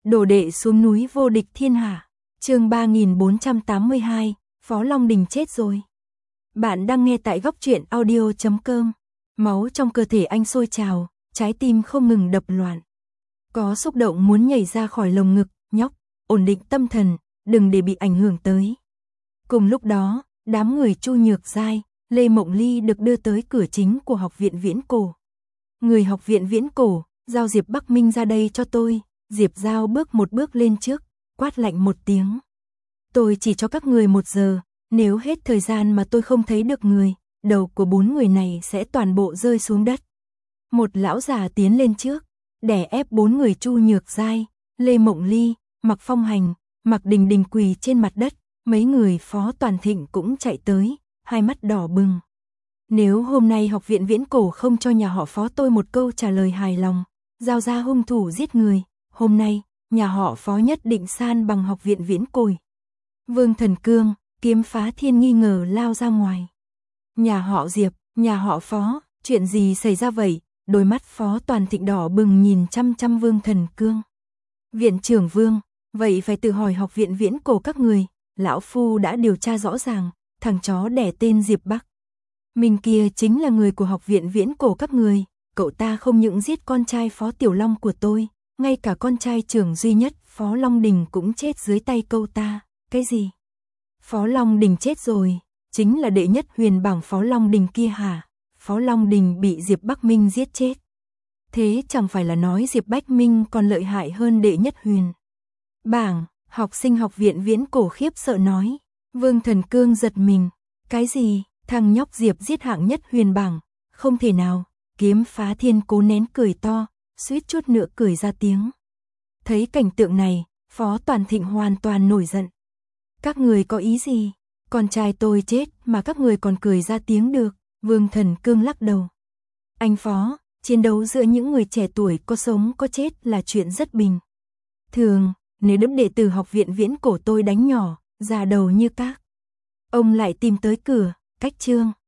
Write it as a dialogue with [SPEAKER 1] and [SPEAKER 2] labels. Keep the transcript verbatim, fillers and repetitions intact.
[SPEAKER 1] Đồ đệ xuống núi vô địch thiên hạ. Chương ba nghìn bốn trăm tám mươi hai, Phó Long Đình chết rồi. Bạn đang nghe tại góc truyện audio chấm com. Máu trong cơ thể anh sôi trào, trái tim không ngừng đập loạn. Có xúc động muốn nhảy ra khỏi lồng ngực, nhóc, ổn định tâm thần, đừng để bị ảnh hưởng tới. Cùng lúc đó, đám người Chu Nhược Giai, Lê Mộng Ly được đưa tới cửa chính của học viện Viễn Cổ. Người học viện Viễn Cổ, giao Diệp Bắc Minh ra đây cho tôi. Diệp Giao bước một bước lên trước, quát lạnh một tiếng. Tôi chỉ cho các người một giờ, nếu hết thời gian mà tôi không thấy được người, đầu của bốn người này sẽ toàn bộ rơi xuống đất. Một lão già tiến lên trước, đè ép bốn người Chu Nhược Giai, Lê Mộng Ly, Mạc Phong Hành, Mạc Đình Đình quỳ trên mặt đất, mấy người Phó Toàn Thịnh cũng chạy tới, hai mắt đỏ bừng. Nếu hôm nay học viện Viễn Cổ không cho nhà họ Phó tôi một câu trả lời hài lòng, giao ra hung thủ giết người, hôm nay, nhà họ Phó nhất định san bằng học viện Viễn Cổ. Vương Thần Cương, Kiếm Phá Thiên nghi ngờ lao ra ngoài. Nhà họ Diệp, nhà họ Phó, chuyện gì xảy ra vậy? Đôi mắt Phó Toàn Thịnh đỏ bừng nhìn chăm chăm Vương Thần Cương. Viện trưởng Vương, vậy phải tự hỏi học viện Viễn Cổ các người, lão phu đã điều tra rõ ràng, thằng chó đẻ tên Diệp Bắc Minh kia chính là người của học viện Viễn Cổ các người, cậu ta không những giết con trai Phó Tiểu Long của tôi, ngay cả con trai trưởng duy nhất, Phó Long Đình cũng chết dưới tay cậu ta. Cái gì? Phó Long Đình chết rồi, chính là đệ nhất huyền bảng Phó Long Đình kia hả? Phó Long Đình bị Diệp Bắc Minh giết chết. Thế chẳng phải là nói Diệp Bắc Minh còn lợi hại hơn đệ nhất huyền bảng? Học sinh học viện Viễn Cổ khiếp sợ nói. Vương Thần Cương giật mình. Cái gì? Thằng nhóc Diệp giết hạng nhất huyền bảng? Không thể nào. Kiếm Phá Thiên cố nén cười to, suýt chút nữa cười ra tiếng. Thấy cảnh tượng này, Phó Toàn Thịnh hoàn toàn nổi giận. Các người có ý gì? Con trai tôi chết mà các người còn cười ra tiếng được. Vương Thần Cương lắc đầu. Anh Phó, chiến đấu giữa những người trẻ tuổi có sống có chết là chuyện rất bình thường. Nếu đám đệ tử học viện Viễn Cổ tôi đánh nhỏ, già đầu như các ông lại tìm tới cửa, cách trương.